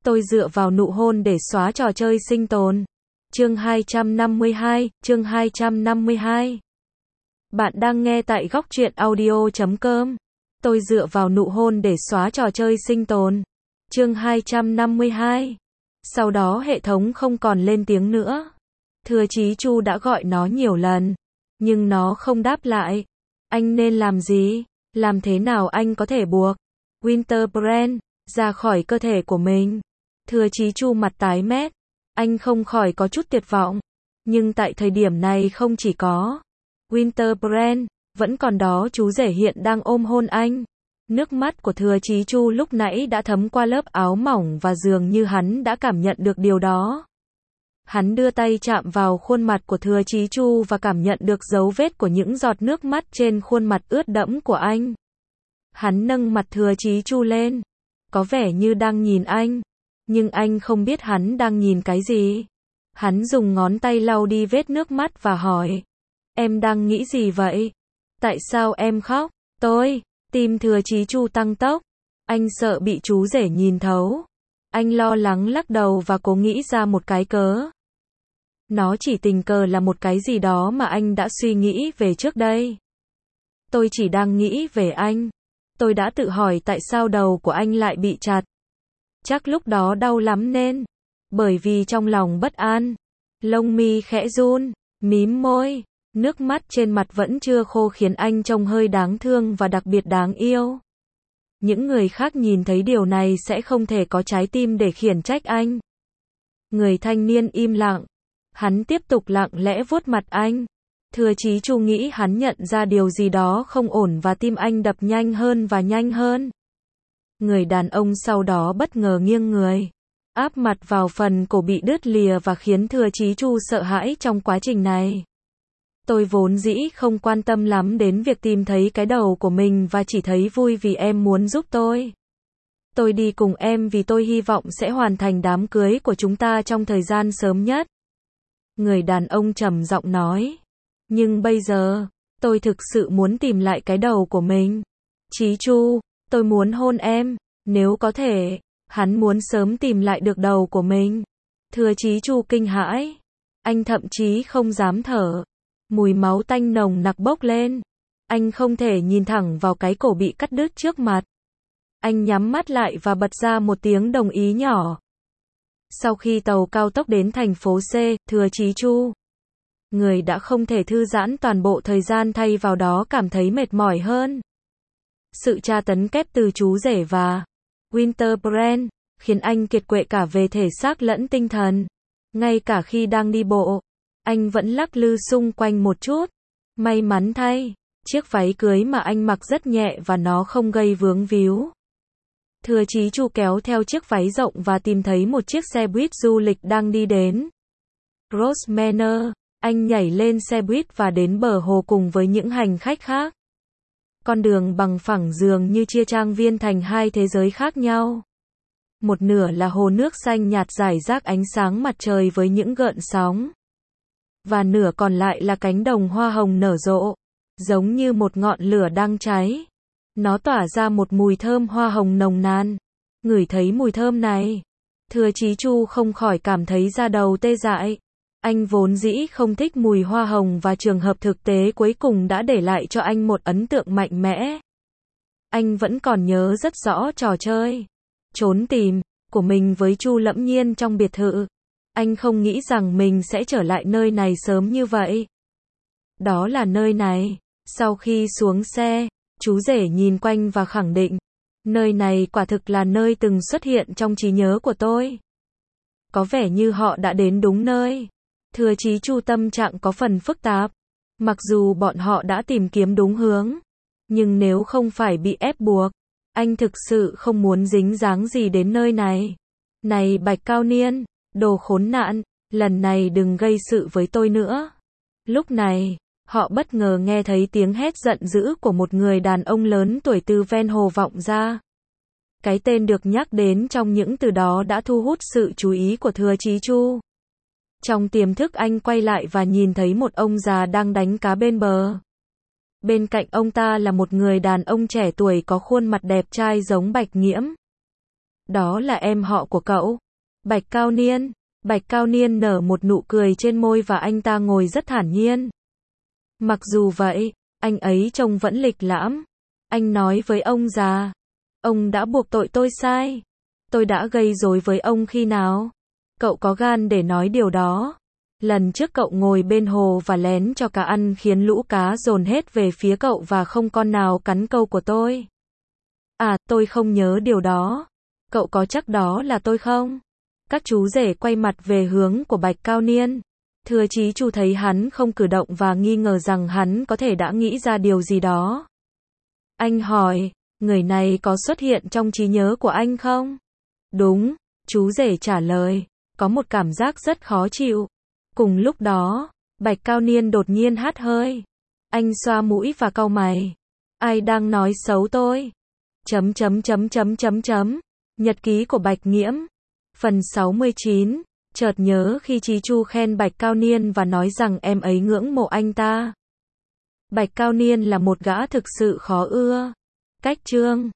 Tôi dựa vào nụ hôn để xóa trò chơi sinh tồn. Chương 252. Bạn đang nghe tại góc truyện audio.com. Tôi dựa vào nụ hôn để xóa trò chơi sinh tồn. Chương 252. Sau đó hệ thống không còn lên tiếng nữa. Thừa Chí Chu đã gọi nó nhiều lần, nhưng nó không đáp lại. Anh nên làm gì? Làm thế nào anh có thể buộc Winterbrand ra khỏi cơ thể của mình? Thừa Chí Chu mặt tái mét. Anh không khỏi có chút tuyệt vọng. Nhưng tại thời điểm này không chỉ có Winterbrand, vẫn còn đó chú rể hiện đang ôm hôn anh. Nước mắt của Thừa Chí Chu lúc nãy đã thấm qua lớp áo mỏng và dường như hắn đã cảm nhận được điều đó. Hắn đưa tay chạm vào khuôn mặt của Thừa Chí Chu và cảm nhận được dấu vết của những giọt nước mắt trên khuôn mặt ướt đẫm của anh. Hắn nâng mặt Thừa Chí Chu lên, có vẻ như đang nhìn anh, nhưng anh không biết hắn đang nhìn cái gì. Hắn dùng ngón tay lau đi vết nước mắt và hỏi, em đang nghĩ gì vậy? Tại sao em khóc? Tim Thừa Chí Chu tăng tốc. Anh sợ bị chú rể nhìn thấu. Anh lo lắng lắc đầu và cố nghĩ ra một cái cớ. Nó chỉ tình cờ là một cái gì đó mà anh đã suy nghĩ về trước đây. Tôi chỉ đang nghĩ về anh. Tôi đã tự hỏi tại sao đầu của anh lại bị chặt. Chắc lúc đó đau lắm nên. Bởi vì trong lòng bất an. Lông mi khẽ run, mím môi. Nước mắt trên mặt vẫn chưa khô khiến anh trông hơi đáng thương và đặc biệt đáng yêu. Những người khác nhìn thấy điều này sẽ không thể có trái tim để khiển trách anh. Người thanh niên im lặng. Hắn tiếp tục lặng lẽ vuốt mặt anh. Thừa Chí Chu nghĩ hắn nhận ra điều gì đó không ổn và tim anh đập nhanh hơn và nhanh hơn. Người đàn ông sau đó bất ngờ nghiêng người, áp mặt vào phần cổ bị đứt lìa và khiến Thừa Chí Chu sợ hãi trong quá trình này. Tôi vốn dĩ không quan tâm lắm đến việc tìm thấy cái đầu của mình và chỉ thấy vui vì em muốn giúp tôi. Tôi đi cùng em vì tôi hy vọng sẽ hoàn thành đám cưới của chúng ta trong thời gian sớm nhất. Người đàn ông trầm giọng nói. Nhưng bây giờ, tôi thực sự muốn tìm lại cái đầu của mình. Chí Chu, tôi muốn hôn em, nếu có thể. Hắn muốn sớm tìm lại được đầu của mình. Thừa Chí Chu kinh hãi. Anh thậm chí không dám thở. Mùi máu tanh nồng nặc bốc lên. Anh không thể nhìn thẳng vào cái cổ bị cắt đứt trước mặt. Anh nhắm mắt lại và bật ra một tiếng đồng ý nhỏ. Sau khi tàu cao tốc đến thành phố C, Thừa Chí Chu, người đã không thể thư giãn toàn bộ thời gian thay vào đó cảm thấy mệt mỏi hơn. Sự tra tấn kép từ chú rể và Winterbrand khiến anh kiệt quệ cả về thể xác lẫn tinh thần. Ngay cả khi đang đi bộ, anh vẫn lắc lư xung quanh một chút. May mắn thay, chiếc váy cưới mà anh mặc rất nhẹ và nó không gây vướng víu. Thừa Chí Chu kéo theo chiếc váy rộng và tìm thấy một chiếc xe buýt du lịch đang đi đến Rose Manor. Anh nhảy lên xe buýt và đến bờ hồ cùng với những hành khách khác. Con đường bằng phẳng dường như chia trang viên thành hai thế giới khác nhau. Một nửa là hồ nước xanh nhạt rải rác ánh sáng mặt trời với những gợn sóng. Và nửa còn lại là cánh đồng hoa hồng nở rộ, giống như một ngọn lửa đang cháy. Nó tỏa ra một mùi thơm hoa hồng nồng nàn. Ngửi thấy mùi thơm này, Thừa Chí Chu không khỏi cảm thấy da đầu tê dại. Anh vốn dĩ không thích mùi hoa hồng và trường hợp thực tế cuối cùng đã để lại cho anh một ấn tượng mạnh mẽ. Anh vẫn còn nhớ rất rõ trò chơi trốn tìm của mình với Chu Lẫm Nhiên trong biệt thự. Anh không nghĩ rằng mình sẽ trở lại nơi này sớm như vậy. Đó là nơi này. Sau khi xuống xe, chú rể nhìn quanh và khẳng định, nơi này quả thực là nơi từng xuất hiện trong trí nhớ của tôi. Có vẻ như họ đã đến đúng nơi. Thừa Chí Chu tâm trạng có phần phức tạp. Mặc dù bọn họ đã tìm kiếm đúng hướng, nhưng nếu không phải bị ép buộc, anh thực sự không muốn dính dáng gì đến nơi này. Này Bạch Cao Niên, đồ khốn nạn, lần này đừng gây sự với tôi nữa. Lúc này, họ bất ngờ nghe thấy tiếng hét giận dữ của một người đàn ông lớn tuổi từ ven hồ vọng ra. Cái tên được nhắc đến trong những từ đó đã thu hút sự chú ý của Thừa Chí Chu. Trong tiềm thức anh quay lại và nhìn thấy một ông già đang đánh cá bên bờ. Bên cạnh ông ta là một người đàn ông trẻ tuổi có khuôn mặt đẹp trai giống Bạch Nghiễm. Đó là em họ của cậu. Bạch Cao Niên. Bạch Cao Niên nở một nụ cười trên môi và anh ta ngồi rất thản nhiên. Mặc dù vậy, anh ấy trông vẫn lịch lãm. Anh nói với ông già. Ông đã buộc tội tôi sai. Tôi đã gây rối với ông khi nào? Cậu có gan để nói điều đó? Lần trước cậu ngồi bên hồ và lén cho cá ăn khiến lũ cá dồn hết về phía cậu và không con nào cắn câu của tôi. À, tôi không nhớ điều đó. Cậu có chắc đó là tôi không? Các chú rể quay mặt về hướng của Bạch Cao Niên. Thừa chí Chu thấy hắn không cử động và nghi ngờ rằng hắn có thể đã nghĩ ra điều gì đó. Anh hỏi, người này có xuất hiện trong trí nhớ của anh không? Đúng, chú rể trả lời, có một cảm giác rất khó chịu. Cùng lúc đó, Bạch Cao Niên đột nhiên hắt hơi. Anh xoa mũi và cau mày. Ai đang nói xấu tôi? Nhật ký của Bạch Nghiễm. Phần 69. Chợt nhớ khi Chí Chu khen Bạch Cao Niên và nói rằng em ấy ngưỡng mộ anh ta. Bạch Cao Niên là một gã thực sự khó ưa. Cách chương